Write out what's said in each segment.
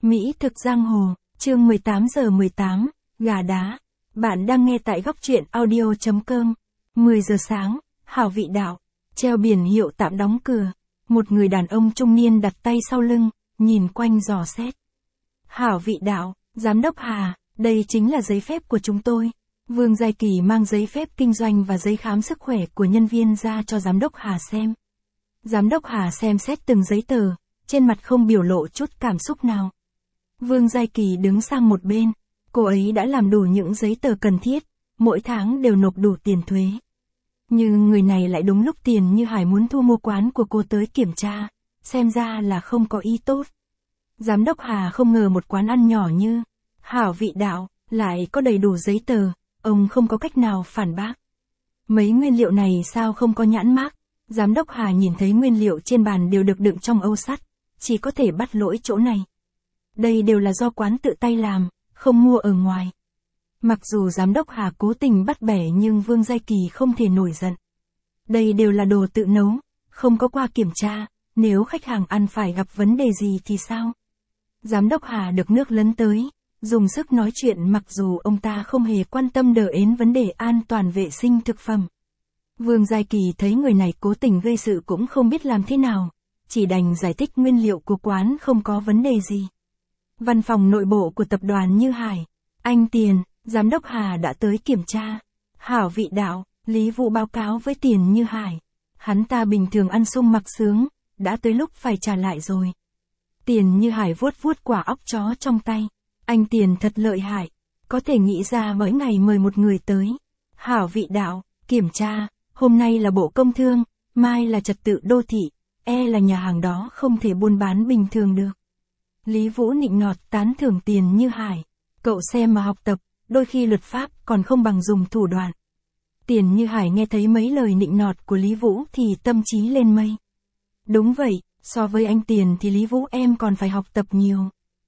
Mỹ thực giang hồ, chương 18:18, gà đá. Bạn đang nghe tại góc truyện audio.com. 10 giờ sáng, Hảo Vị Đạo, treo biển hiệu tạm đóng cửa. Một người đàn ông trung niên đặt tay sau lưng, nhìn quanh dò xét. Hảo Vị Đạo, Giám đốc Hà, đây chính là giấy phép của chúng tôi. Vương Giai Kỳ mang giấy phép kinh doanh và giấy khám sức khỏe của nhân viên ra cho Giám đốc Hà xem. Giám đốc Hà xem xét từng giấy tờ, trên mặt không biểu lộ chút cảm xúc nào. Vương Giai Kỳ đứng sang một bên, cô ấy đã làm đủ những giấy tờ cần thiết, mỗi tháng đều nộp đủ tiền thuế. Nhưng người này lại đúng lúc Tiền Như Hải muốn thu mua quán của cô tới kiểm tra, xem ra là không có ý tốt. Giám đốc Hà không ngờ một quán ăn nhỏ như Hảo Vị Đạo lại có đầy đủ giấy tờ, ông không có cách nào phản bác. Mấy nguyên liệu này sao không có nhãn mác? Giám đốc Hà nhìn thấy nguyên liệu trên bàn đều được đựng trong âu sắt, chỉ có thể bắt lỗi chỗ này. Đây đều là do quán tự tay làm, không mua ở ngoài. Mặc dù giám đốc Hà cố tình bắt bẻ nhưng Vương Giai Kỳ không thể nổi giận. Đây đều là đồ tự nấu, không có qua kiểm tra, nếu khách hàng ăn phải gặp vấn đề gì thì sao? Giám đốc Hà được nước lấn tới, dùng sức nói chuyện mặc dù ông ta không hề quan tâm đến vấn đề an toàn vệ sinh thực phẩm. Vương Giai Kỳ thấy người này cố tình gây sự cũng không biết làm thế nào, chỉ đành giải thích nguyên liệu của quán không có vấn đề gì. Văn phòng nội bộ của tập đoàn Như Hải, anh Tiền, Giám đốc Hà đã tới kiểm tra. Hảo Vị Đạo, Lý Vũ báo cáo với Tiền Như Hải. Hắn ta bình thường ăn sung mặc sướng, đã tới lúc phải trả lại rồi. Tiền Như Hải vuốt vuốt quả óc chó trong tay. Anh Tiền thật lợi hại, có thể nghĩ ra mỗi ngày mời một người tới. Hảo Vị Đạo, kiểm tra, hôm nay là Bộ Công Thương, mai là Trật tự đô thị, là nhà hàng đó không thể buôn bán bình thường được. Lý Vũ nịnh nọt tán thưởng Tiền Như Hải. Cậu xem mà học tập, đôi khi luật pháp còn không bằng dùng thủ đoạn. Tiền Như Hải nghe thấy mấy lời nịnh nọt của Lý Vũ thì tâm trí lên mây. Đúng vậy, so với anh Tiền thì Lý Vũ em còn phải học tập nhiều.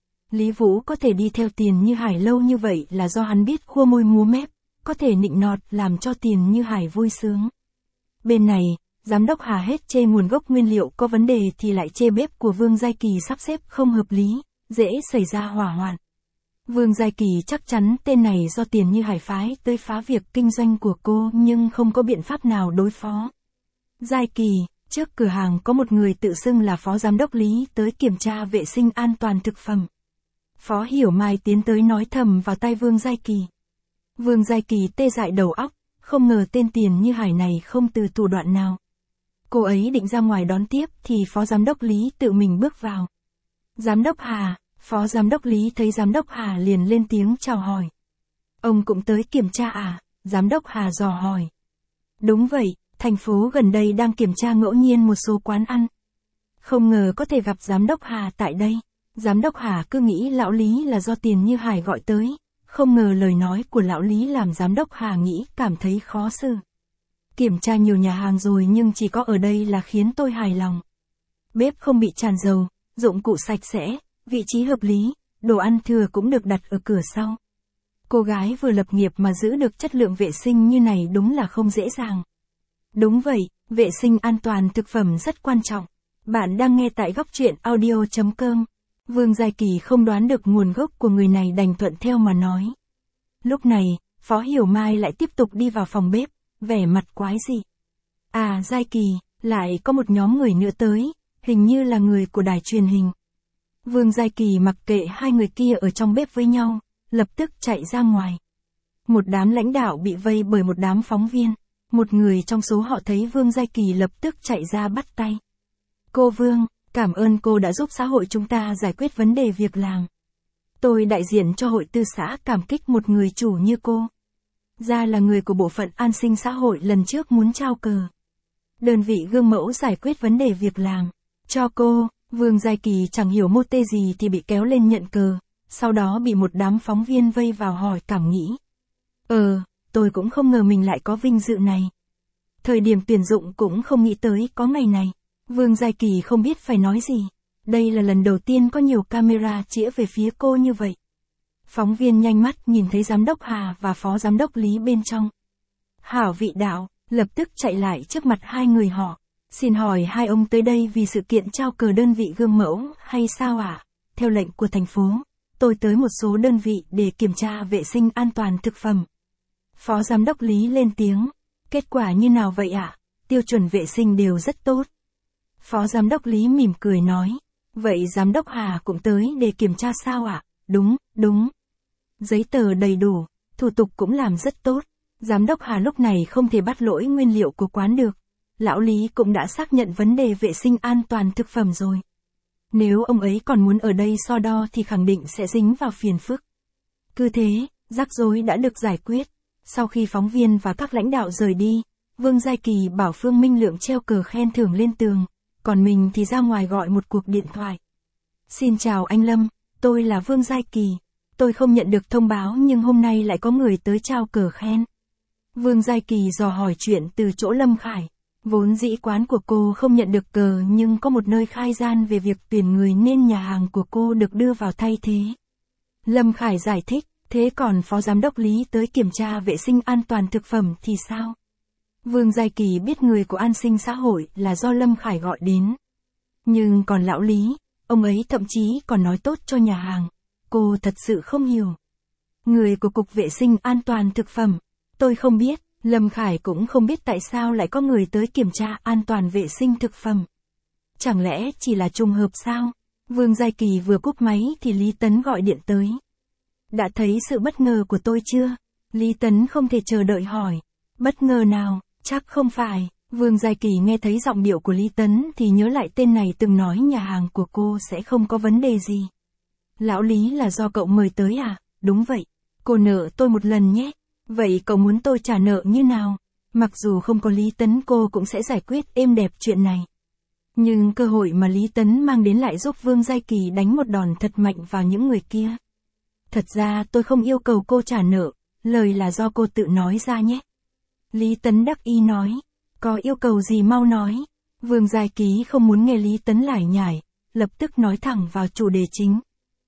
Lý Vũ có thể đi theo Tiền Như Hải lâu như vậy là do hắn biết khua môi múa mép, có thể nịnh nọt làm cho Tiền Như Hải vui sướng. Bên này, Giám đốc Hà hết chê nguồn gốc nguyên liệu có vấn đề thì lại chê bếp của Vương Giai Kỳ sắp xếp không hợp lý, dễ xảy ra hỏa hoạn. Vương Giai Kỳ chắc chắn tên này do Tiền Như Hải phái tới phá việc kinh doanh của cô nhưng không có biện pháp nào đối phó. Giai Kỳ, trước cửa hàng có một người tự xưng là Phó Giám đốc Lý tới kiểm tra vệ sinh an toàn thực phẩm. Phó Hiểu Mai tiến tới nói thầm vào tai Vương Giai Kỳ. Vương Giai Kỳ tê dại đầu óc, không ngờ tên Tiền Như Hải này không từ thủ đoạn nào. Cô ấy định ra ngoài đón tiếp thì Phó Giám đốc Lý tự mình bước vào. Giám đốc Hà, Phó Giám đốc Lý thấy Giám đốc Hà liền lên tiếng chào hỏi. Ông cũng tới kiểm tra à? Giám đốc Hà dò hỏi. Đúng vậy, thành phố gần đây đang kiểm tra ngẫu nhiên một số quán ăn. Không ngờ có thể gặp Giám đốc Hà tại đây. Giám đốc Hà cứ nghĩ lão Lý là do Tiền Như Hải gọi tới. Không ngờ lời nói của lão Lý làm Giám đốc Hà nghĩ cảm thấy khó xử. Kiểm tra nhiều nhà hàng rồi nhưng chỉ có ở đây là khiến tôi hài lòng. Bếp không bị tràn dầu, dụng cụ sạch sẽ, vị trí hợp lý, đồ ăn thừa cũng được đặt ở cửa sau. Cô gái vừa lập nghiệp mà giữ được chất lượng vệ sinh như này đúng là không dễ dàng. Đúng vậy, vệ sinh an toàn thực phẩm rất quan trọng. Bạn đang nghe tại góc truyện audio.com. Vương Giai Kỳ không đoán được nguồn gốc của người này đành thuận theo mà nói. Lúc này, Phó Hiểu Mai lại tiếp tục đi vào phòng bếp, vẻ mặt quái dị. À Giai Kỳ, lại có một nhóm người nữa tới, hình như là người của đài truyền hình. Vương Giai Kỳ mặc kệ hai người kia ở trong bếp với nhau, lập tức chạy ra ngoài. Một đám lãnh đạo bị vây bởi một đám phóng viên. Một người trong số họ thấy Vương Giai Kỳ lập tức chạy ra bắt tay. Cô Vương, cảm ơn cô đã giúp xã hội chúng ta giải quyết vấn đề việc làm. Tôi đại diện cho hội tư xã cảm kích một người chủ như cô. Ra là người của bộ phận an sinh xã hội lần trước muốn trao cờ. Đơn vị gương mẫu giải quyết vấn đề việc làm. Cho cô. Vương Giai Kỳ chẳng hiểu mô tê gì thì bị kéo lên nhận cờ, sau đó bị một đám phóng viên vây vào hỏi cảm nghĩ. Tôi cũng không ngờ mình lại có vinh dự này. Thời điểm tuyển dụng cũng không nghĩ tới có ngày này. Vương Giai Kỳ không biết phải nói gì. Đây là lần đầu tiên có nhiều camera chĩa về phía cô như vậy. Phóng viên nhanh mắt nhìn thấy Giám đốc Hà và Phó Giám đốc Lý bên trong. Hảo Vị Đạo, lập tức chạy lại trước mặt hai người họ. Xin hỏi hai ông tới đây vì sự kiện trao cờ đơn vị gương mẫu hay sao ạ? theo lệnh của thành phố, tôi tới một số đơn vị để kiểm tra vệ sinh an toàn thực phẩm. Phó Giám đốc Lý lên tiếng, kết quả như nào vậy ạ? Tiêu chuẩn vệ sinh đều rất tốt. Phó Giám đốc Lý mỉm cười nói, vậy Giám đốc Hà cũng tới để kiểm tra sao ạ? Đúng, đúng. Giấy tờ đầy đủ, thủ tục cũng làm rất tốt. Giám đốc Hà lúc này không thể bắt lỗi nguyên liệu của quán được. Lão Lý cũng đã xác nhận vấn đề vệ sinh an toàn thực phẩm rồi. Nếu ông ấy còn muốn ở đây so đo thì khẳng định sẽ dính vào phiền phức. Cứ thế, rắc rối đã được giải quyết. Sau khi phóng viên và các lãnh đạo rời đi, Vương Giai Kỳ bảo Phương Minh Lượng treo cờ khen thưởng lên tường, còn mình thì ra ngoài gọi một cuộc điện thoại. Xin chào anh Lâm, tôi là Vương Giai Kỳ. Tôi không nhận được thông báo nhưng hôm nay lại có người tới trao cờ khen. Vương Giai Kỳ dò hỏi chuyện từ chỗ Lâm Khải. Vốn dĩ quán của cô không nhận được cờ nhưng có một nơi khai gian về việc tuyển người nên nhà hàng của cô được đưa vào thay thế. Lâm Khải giải thích, thế còn Phó Giám đốc Lý tới kiểm tra vệ sinh an toàn thực phẩm thì sao? Vương Giai Kỳ biết người của an sinh xã hội là do Lâm Khải gọi đến. Nhưng còn lão Lý, ông ấy thậm chí còn nói tốt cho nhà hàng. Cô thật sự không hiểu. Người của Cục Vệ sinh An toàn Thực phẩm, tôi không biết. Lâm Khải cũng không biết tại sao lại có người tới kiểm tra an toàn vệ sinh thực phẩm. Chẳng lẽ chỉ là trùng hợp sao? Vương Giai Kỳ vừa cúp máy thì Lý Tấn gọi điện tới. Đã thấy sự bất ngờ của tôi chưa? Lý Tấn không thể chờ đợi hỏi. Bất ngờ nào? Chắc không phải. Vương Giai Kỳ nghe thấy giọng điệu của Lý Tấn thì nhớ lại tên này từng nói nhà hàng của cô sẽ không có vấn đề gì. Lão Lý là do cậu mời tới à? Đúng vậy. Cô nợ tôi một lần nhé. Vậy cậu muốn tôi trả nợ như nào? Mặc dù không có Lý Tấn cô cũng sẽ giải quyết êm đẹp chuyện này. Nhưng cơ hội mà Lý Tấn mang đến lại giúp Vương Giai Kỳ đánh một đòn thật mạnh vào những người kia. Thật ra tôi không yêu cầu cô trả nợ, lời là do cô tự nói ra nhé. Lý Tấn đắc ý nói, có yêu cầu gì mau nói. Vương Giai Kỳ không muốn nghe Lý Tấn lải nhải, lập tức nói thẳng vào chủ đề chính.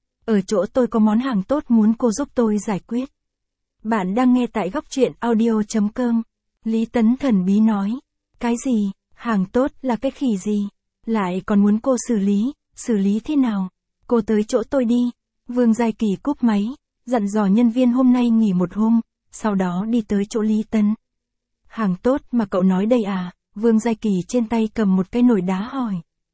Ở chỗ tôi có món hàng tốt muốn cô giúp tôi giải quyết. Bạn đang nghe tại góc truyện audio.com. Lý Tấn thần bí nói. Cái gì? Hàng tốt là cái khỉ gì? Lại còn muốn cô xử lý thế nào? Cô tới chỗ tôi đi. Vương Giai Kỳ cúp máy, dặn dò nhân viên hôm nay nghỉ một hôm, sau đó đi tới chỗ Lý Tấn. Hàng tốt mà cậu nói đây à? Vương Giai Kỳ trên tay cầm một cái nồi đá hỏi.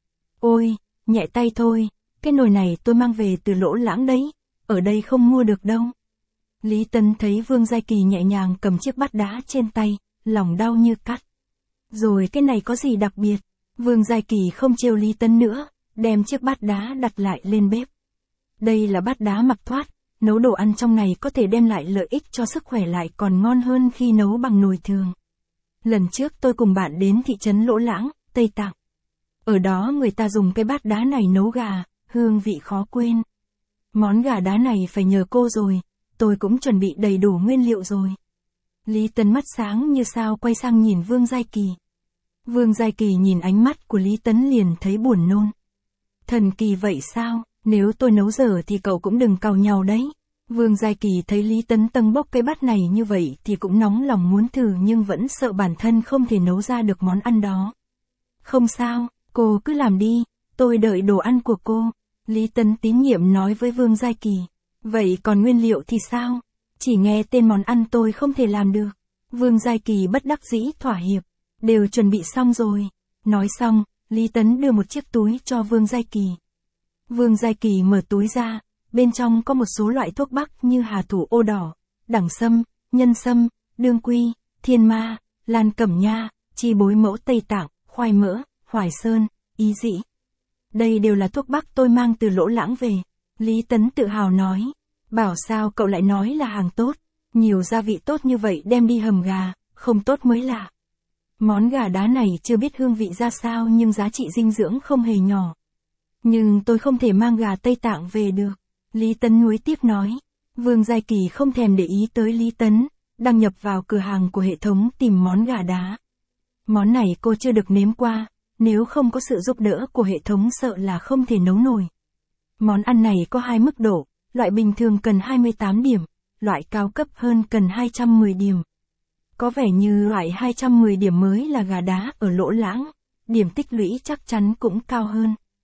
Ôi, nhẹ tay thôi, cái nồi này tôi mang về từ Lỗ Lãng đấy, ở đây không mua được đâu. Lý Tấn thấy Vương Giai Kỳ nhẹ nhàng cầm chiếc bát đá trên tay, lòng đau như cắt. Rồi cái này có gì đặc biệt? Vương Giai Kỳ không trêu Lý Tấn nữa, đem chiếc bát đá đặt lại lên bếp. Đây là bát đá mặc thoát, nấu đồ ăn trong này có thể đem lại lợi ích cho sức khỏe lại còn ngon hơn khi nấu bằng nồi thường. Lần trước tôi cùng bạn đến thị trấn Lỗ Lãng, Tây Tạng. Ở đó người ta dùng cái bát đá này nấu gà, hương vị khó quên. Món gà đá này phải nhờ cô rồi, tôi cũng chuẩn bị đầy đủ nguyên liệu rồi. Lý Tấn mắt sáng như sao quay sang nhìn Vương Giai Kỳ. Vương Giai Kỳ nhìn ánh mắt của Lý Tấn liền thấy buồn nôn. Thần kỳ vậy sao, nếu tôi nấu dở thì cậu cũng đừng càu nhàu đấy. Vương Giai Kỳ thấy Lý Tấn tâng bốc cái bát này như vậy thì cũng nóng lòng muốn thử nhưng vẫn sợ bản thân không thể nấu ra được món ăn đó. Không sao, cô cứ làm đi, tôi đợi đồ ăn của cô. Lý Tấn tín nhiệm nói với Vương Giai Kỳ. Vậy còn nguyên liệu thì sao? Chỉ nghe tên món ăn tôi không thể làm được. Vương Giai Kỳ bất đắc dĩ thỏa hiệp. Đều chuẩn bị xong rồi. Nói xong, Lý Tấn đưa một chiếc túi cho Vương Giai Kỳ. Vương Giai Kỳ mở túi ra, bên trong có một số loại thuốc bắc như hà thủ ô đỏ, đẳng sâm, nhân sâm, đương quy, thiên ma, lan cẩm nha, chi bối mẫu Tây Tạng, khoai mỡ, hoài sơn, ý dĩ. Đây đều là thuốc bắc tôi mang từ Lỗ Lãng về. Lý Tấn tự hào nói. Bảo sao cậu lại nói là hàng tốt. Nhiều gia vị tốt như vậy đem đi hầm gà, không tốt mới lạ. Món gà đá này chưa biết hương vị ra sao nhưng giá trị dinh dưỡng không hề nhỏ. Nhưng tôi không thể mang gà Tây Tạng về được. Lý Tấn nuối tiếc nói. Vương Giai Kỳ không thèm để ý tới Lý Tấn, đăng nhập vào cửa hàng của hệ thống tìm món gà đá. Món này cô chưa được nếm qua, nếu không có sự giúp đỡ của hệ thống sợ là không thể nấu nổi. Món ăn này có 2 mức độ, loại bình thường cần 28 điểm, loại cao cấp hơn cần 210 điểm. Có vẻ như loại 210 điểm mới là gà đá ở Lỗ Lãng, điểm tích lũy chắc chắn cũng cao hơn.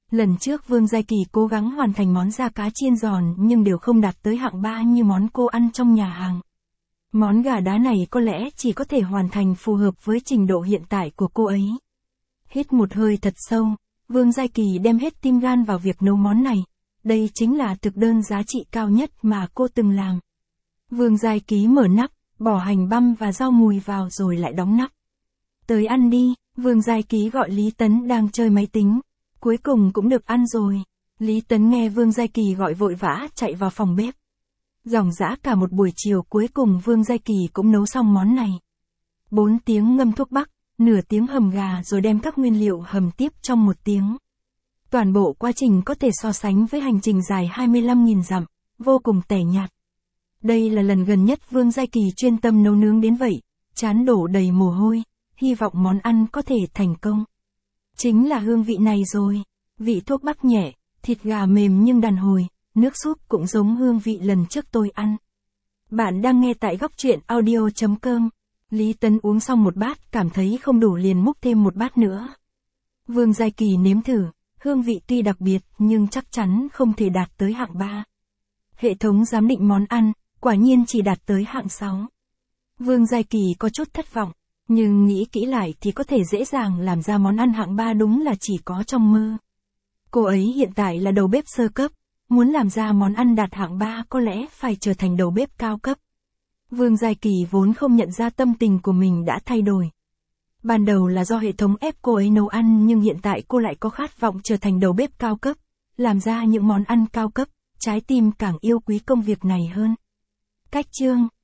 Lần trước Vương Giai Kỳ cố gắng hoàn thành món da cá chiên giòn nhưng đều không đạt tới hạng 3 như món cô ăn trong nhà hàng. Món gà đá này có lẽ chỉ có thể hoàn thành phù hợp với trình độ hiện tại của cô ấy. Hít một hơi thật sâu, Vương Giai Kỳ đem hết tim gan vào việc nấu món này. Đây chính là thực đơn giá trị cao nhất mà cô từng làm. Vương Giai Kỳ mở nắp, bỏ hành băm và rau mùi vào rồi lại đóng nắp. Tới ăn đi, Vương Giai Kỳ gọi Lý Tấn đang chơi máy tính. Cuối cùng cũng được ăn rồi. Lý Tấn nghe Vương Giai Kỳ gọi vội vã chạy vào phòng bếp. Ròng rã cả một buổi chiều cuối cùng Vương Giai Kỳ cũng nấu xong món này. 4 tiếng ngâm thuốc bắc, nửa tiếng hầm gà rồi đem các nguyên liệu hầm tiếp trong 1 tiếng. Toàn bộ quá trình có thể so sánh với hành trình dài 25.000 dặm, vô cùng tẻ nhạt. Đây là lần gần nhất Vương Giai Kỳ chuyên tâm nấu nướng đến vậy, trán đổ đầy mồ hôi, hy vọng món ăn có thể thành công. Chính là hương vị này rồi, vị thuốc bắc nhẹ, thịt gà mềm nhưng đàn hồi, nước súp cũng giống hương vị lần trước tôi ăn. Bạn đang nghe tại góc truyện audio.com. Lý Tấn uống xong một bát cảm thấy không đủ liền múc thêm một bát nữa. Vương Giai Kỳ nếm thử, hương vị tuy đặc biệt nhưng chắc chắn không thể đạt tới hạng 3. Hệ thống giám định món ăn, quả nhiên chỉ đạt tới hạng 6. Vương Giai Kỳ có chút thất vọng, nhưng nghĩ kỹ lại thì có thể dễ dàng làm ra món ăn hạng 3 đúng là chỉ có trong mơ. Cô ấy hiện tại là đầu bếp sơ cấp, muốn làm ra món ăn đạt hạng 3 có lẽ phải trở thành đầu bếp cao cấp. Vương Giai Kỳ vốn không nhận ra tâm tình của mình đã thay đổi. Ban đầu là do hệ thống ép cô ấy nấu ăn nhưng hiện tại cô lại có khát vọng trở thành đầu bếp cao cấp, làm ra những món ăn cao cấp, trái tim càng yêu quý công việc này hơn. Cách chương